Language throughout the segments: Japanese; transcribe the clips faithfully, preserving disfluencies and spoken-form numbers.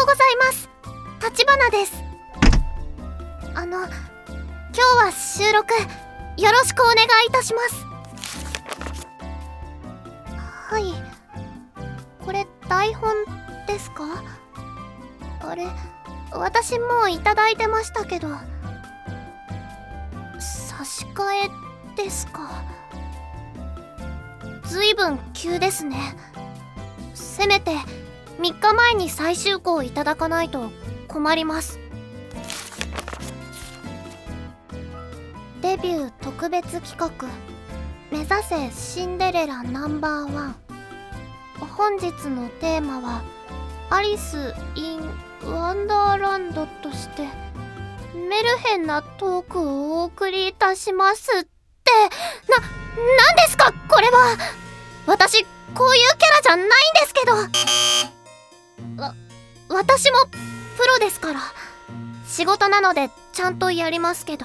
ございます。立花です。あの、今日は収録よろしくお願いいたします。はい、これ台本ですか？あれ、私もういただいてましたけど。差し替えですか？ずいぶん急ですね。せめてみっかまえに再就航いただかないと困ります。デビュー特別企画、目指せシンデレラナンバーワン。本日のテーマはアリス・イン・ワンダーランドとしてメルヘンなトークをお送りいたしますって、な、なんですかこれは。私こういうキャラじゃないんですけど。わ、私もプロですから。仕事なのでちゃんとやりますけど、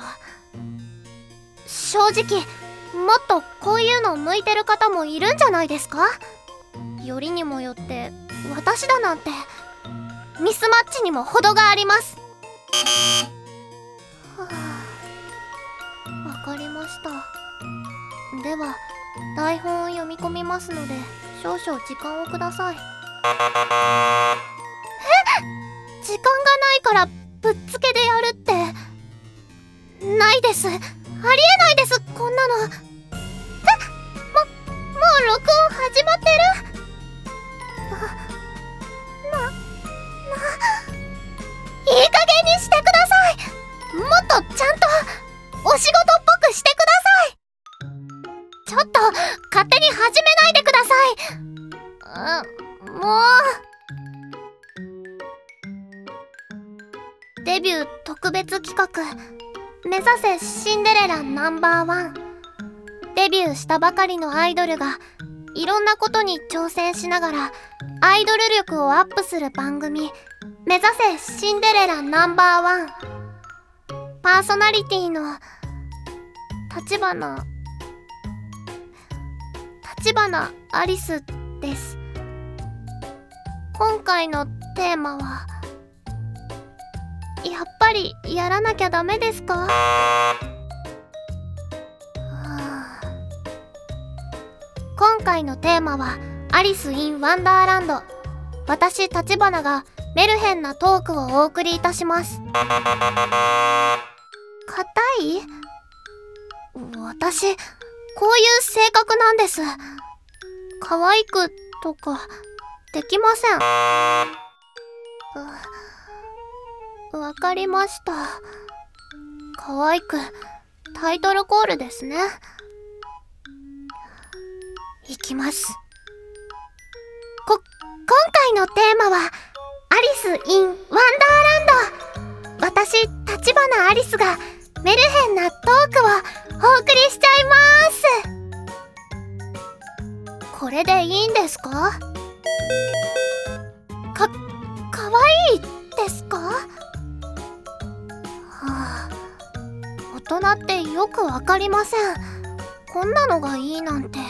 正直もっとこういうの向いてる方もいるんじゃないですか？よりにもよって私だなんて。ミスマッチにも程があります。はあ、わかりました。では台本を読み込みますので少々時間をください。え？時間がないからぶっつけでやるって。ないです。ありえないです、こんなの。え？も、もう録音始まってる？な、な、いい加減にしてください。もっとちゃんとお仕事っぽくしてください。ちょっと勝手に始めないでください。う、もう。デビュー特別企画、目指せシンデレラナンバーワン。デビューしたばかりのアイドルがいろんなことに挑戦しながらアイドル力をアップする番組、目指せシンデレラナンバーワン。パーソナリティの立花立花アリスです。今回のテーマはやっぱりやらなきゃダメですか？はあ、今回のテーマはアリス・イン・ワンダーランド。私立花がメルヘンなトークをお送りいたします。硬い？私こういう性格なんです。可愛くとかできません。う、わかりました。可愛くタイトルコールですね。いきます。こ、今回のテーマはアリス・イン・ワンダーランド。私立花アリスがメルヘンなトークをお送りしちゃいます。これでいいんですか？か、かわいいですか？はあ、大人ってよくわかりません。こんなのがいいなんて。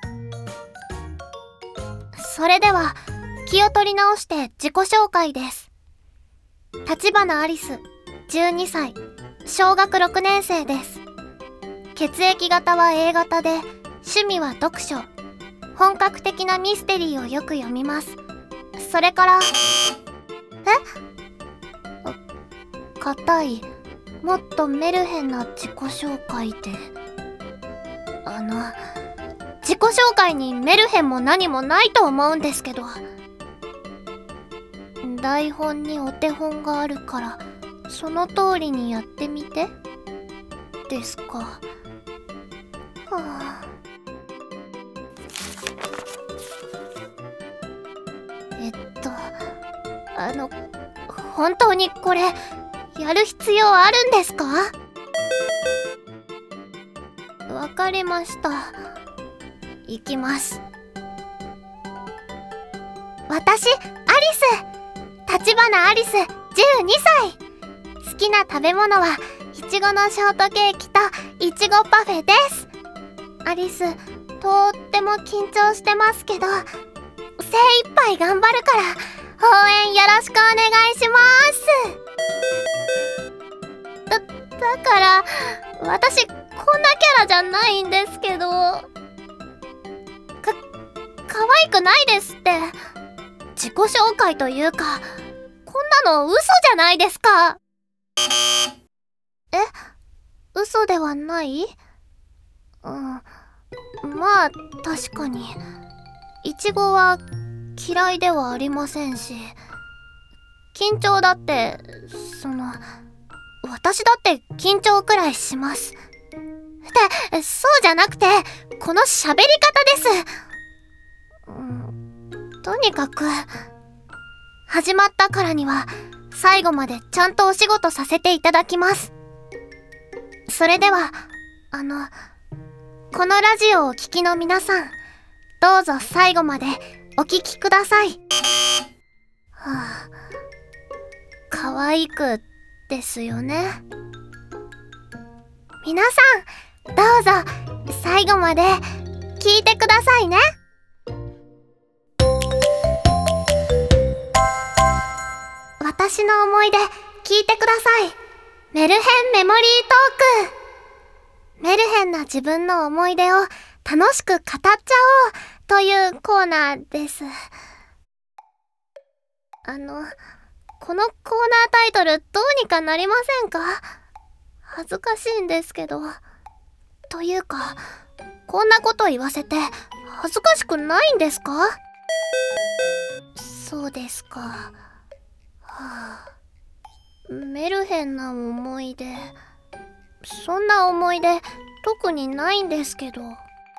それでは気を取り直して自己紹介です。立花アリス、じゅうにさい、小学ろくねん生です。血液型は エー 型で、趣味は読書。本格的なミステリーをよく読みます。それから、え？硬い、もっとメルヘンな自己紹介で。あの、自己紹介にメルヘンも何もないと思うんですけど。台本にお手本があるからその通りにやってみてですか。はあ、えっとあの本当にこれやる必要あるんですか？わかりました。いきます。私アリス、立花アリス、じゅうにさい。好きな食べ物はいちごのショートケーキといちごパフェです。アリス、とっても緊張してますけど精一杯頑張るから応援よろしくお願いします。だ、だから私こんなキャラじゃないんですけど、か、可愛くないですって。自己紹介というか、こんなの嘘じゃないですか。え、嘘ではない？うん、まあ確かにイチゴは嫌いではありませんし、緊張だってその私だって緊張くらいします。ってそうじゃなくて、この喋り方です。うん、とにかく始まったからには最後までちゃんとお仕事させていただきます。それではあのこのラジオをお聞きの皆さん、どうぞ最後までお聞きください。はあ、可愛くですよね。皆さんどうぞ最後まで聞いてくださいね。私の思い出聞いてください。メルヘンメモリートーク。メルヘンな自分の思い出を楽しく語っちゃおうというコーナーです。あの、このコーナータイトルどうにかなりませんか？恥ずかしいんですけど。というか、こんなこと言わせて恥ずかしくないんですか？そうですか。はあ、メルヘンな思い出、そんな思い出特にないんですけど。う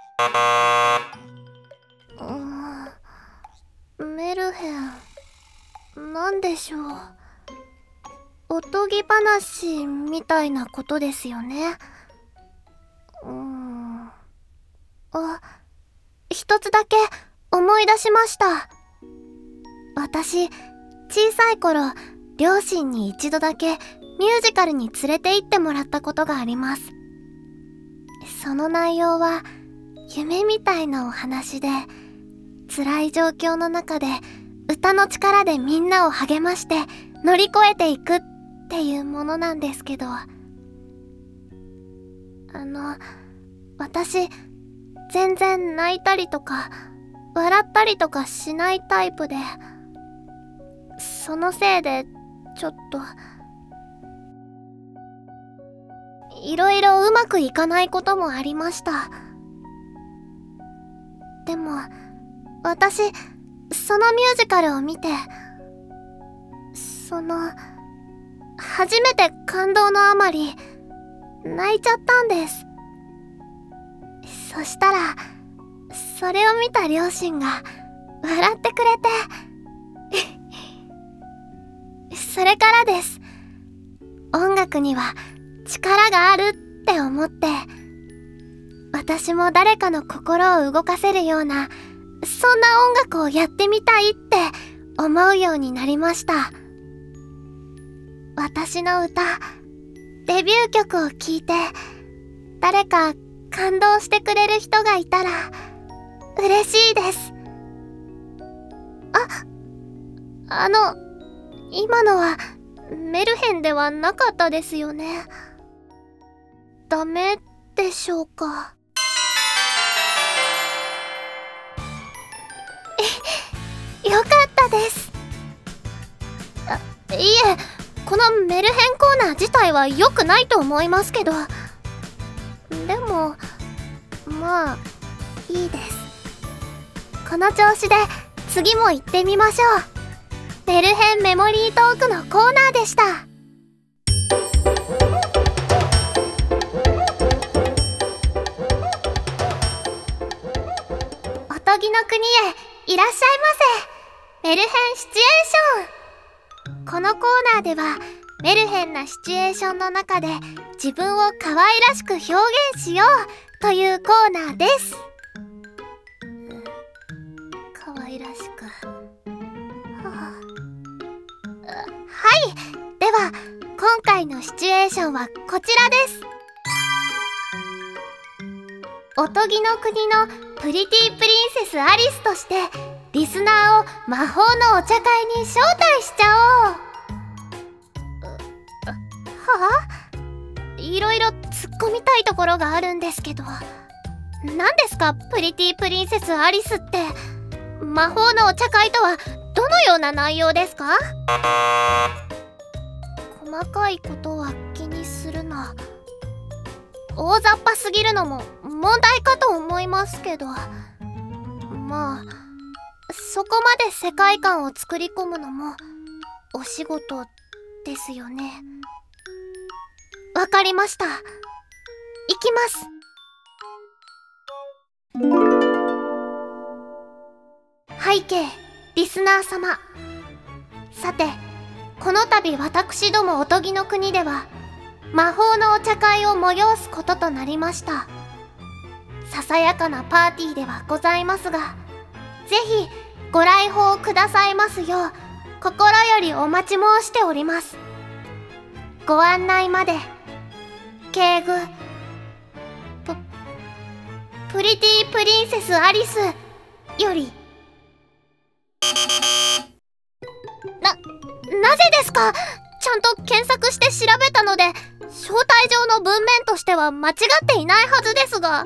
ーん、メルヘンなんでしょう。おとぎ話みたいなことですよね。うーん、あ、一つだけ思い出しました。私小さい頃、両親に一度だけミュージカルに連れて行ってもらったことがあります。その内容は夢みたいなお話で、辛い状況の中で歌の力でみんなを励まして乗り越えていくっていうものなんですけど、あの私全然泣いたりとか笑ったりとかしないタイプで、そのせいでちょっといろいろうまくいかないこともありました。でも私そのミュージカルを見て、その初めて感動のあまり泣いちゃったんです。そしたらそれを見た両親が笑ってくれてそれからです。音楽には力があるって思って、私も誰かの心を動かせるような、そんな音楽をやってみたいって思うようになりました。私の歌、デビュー曲を聴いて誰か感動してくれる人がいたら嬉しいです。あ、あの今のはメルヘンではなかったですよね。ダメでしょうか。え、よかったです。あ、いえ、このメルヘンコーナー自体は良くないと思いますけど、でもまあいいです。この調子で次も行ってみましょう。メルヘンメモリートークのコーナーでした。おとぎの国へいらっしゃいませ。メルヘンシチュエーション。このコーナーではメルヘンなシチュエーションの中で自分を可愛らしく表現しようというコーナーです。可愛らしく、はあ、はい、では今回のシチュエーションはこちらです。おとぎの国のプリティプリンセスアリスとしてリスナーを魔法のお茶会に招待しちゃおう。はあ？いろいろ突っ込みたいところがあるんですけど、何ですかプリティプリンセスアリスって。魔法のお茶会とはどのような内容ですか？細かいことは気にするな。大雑把すぎるのも問題かと思いますけど、まあそこまで世界観を作り込むのもお仕事ですよね。わかりました。行きます。背景、リスナー様。さて、この度私どもおとぎの国では魔法のお茶会を催すこととなりました。ささやかなパーティーではございますが、ぜひご来訪くださいますよう心よりお待ち申しております。ご案内まで敬具ププリティプリンセスアリスより。な、なぜですか？ちゃんと検索して調べたので、招待状の文面としては間違っていないはずですが。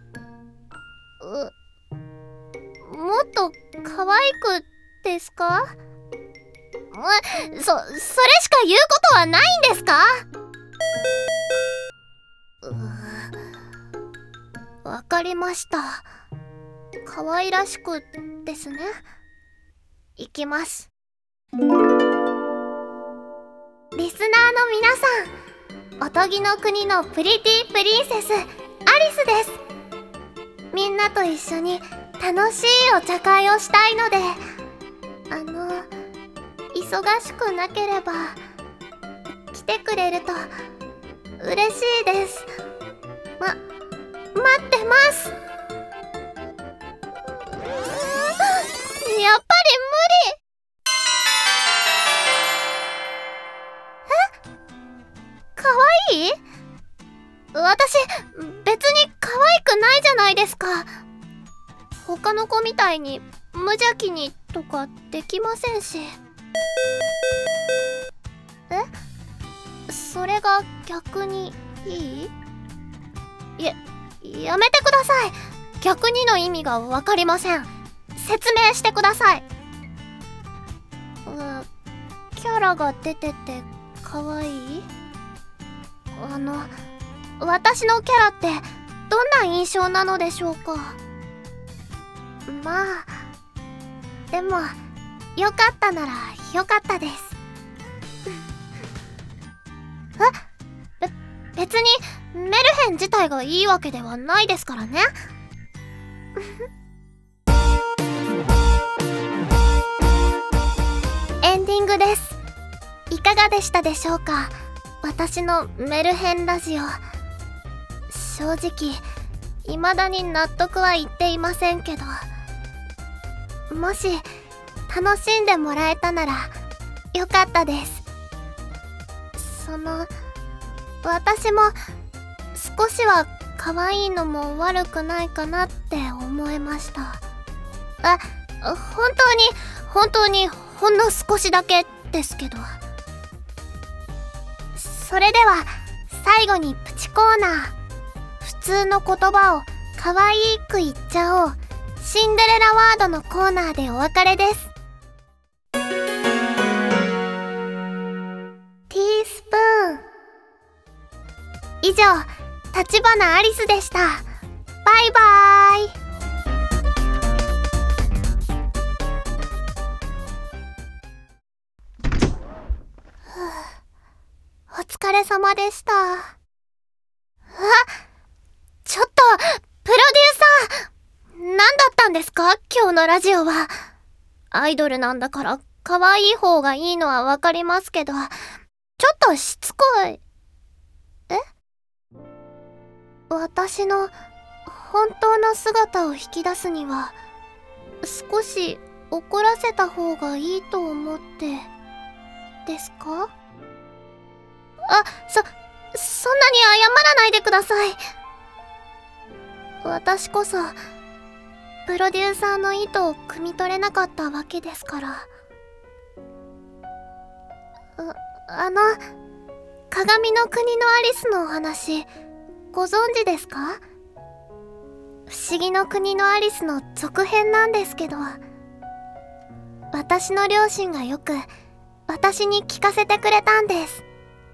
う、もっと可愛くですか？そ、それしか言うことはないんですか？う、わかりました。可愛らしくですね。行きます。リスナーの皆さん、おとぎの国のプリティプリンセスアリスです。みんなと一緒に楽しいお茶会をしたいので、あの忙しくなければ来てくれると嬉しいです。ま、待ってます。やっぱり無理。え？かわいい？私別に可愛くないじゃないですか。他の子みたいに無邪気にとかできませんし。え？それが逆にいい？や、やめてください。逆にの意味がわかりません。説明してください。う、キャラが出てて可愛い？あの、私のキャラってどんな印象なのでしょうか。まあでもよかったならよかったです。え、べ、別にメルヘン自体がいいわけではないですからね。エンディングです。いかがでしたでしょうか？私のメルヘンラジオ。正直未だに納得はいっていませんけど、もし楽しんでもらえたならよかったです。その、私も少しは可愛いのも悪くないかなって思いました。あ、本当に本当にほんの少しだけですけど。それでは最後にプチコーナー。普通の言葉を可愛く言っちゃおう。シンデレラワードのコーナーでお別れです。ティースプーン。以上、立花アリスでした。バイバーイ。お疲れ様でした。あ、ちょっとプロデューサー、何だったんですか今日のラジオは。アイドルなんだから可愛い方がいいのはわかりますけど、ちょっとしつこい。え？私の本当の姿を引き出すには少し怒らせた方がいいと思ってですか？あ、そ、そんなに謝らないでください。私こそプロデューサーの意図を汲み取れなかったわけですから。あ、あの、鏡の国のアリスのお話、ご存知ですか？不思議の国のアリスの続編なんですけど、私の両親がよく私に聞かせてくれたんです。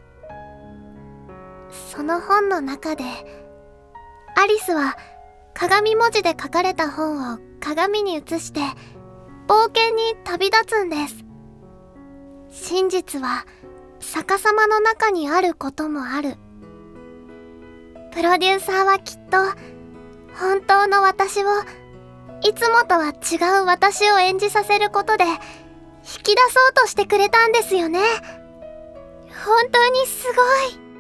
その本の中で、アリスは鏡文字で書かれた本を鏡に映して冒険に旅立つんです。真実は逆さまの中にあることもある。プロデューサーはきっと本当の私をいつもとは違う私を演じさせることで引き出そうとしてくれたんですよね。本当にすごい。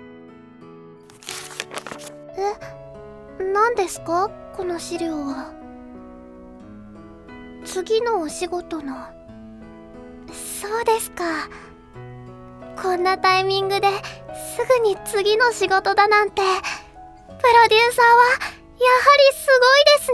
え、何ですかこの資料は。次のお仕事の。そうですか。こんなタイミングですぐに次の仕事だなんて、プロデューサーはやはりす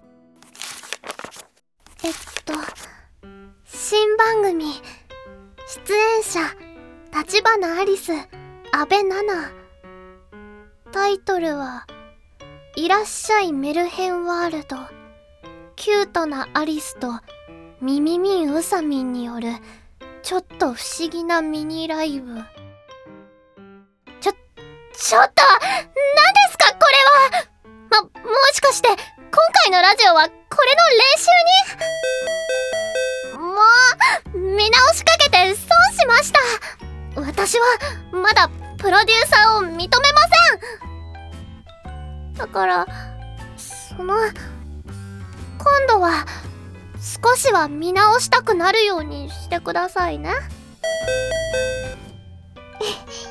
ごいですね。えっと新番組、出演者立花アリス、阿部ナナ。タイトルは、いらっしゃいメルヘンワールド。キュートなアリスとミミミンウサミンによるちょっと不思議なミニライブ。ちょ、ちょっと、何ですかこれは。ま、もしかして今回のラジオはこれの練習に。もう見直しかけて損しました。私はまだプロデューサーを認めません。だからその今度は少しは見直したくなるようにしてくださいね。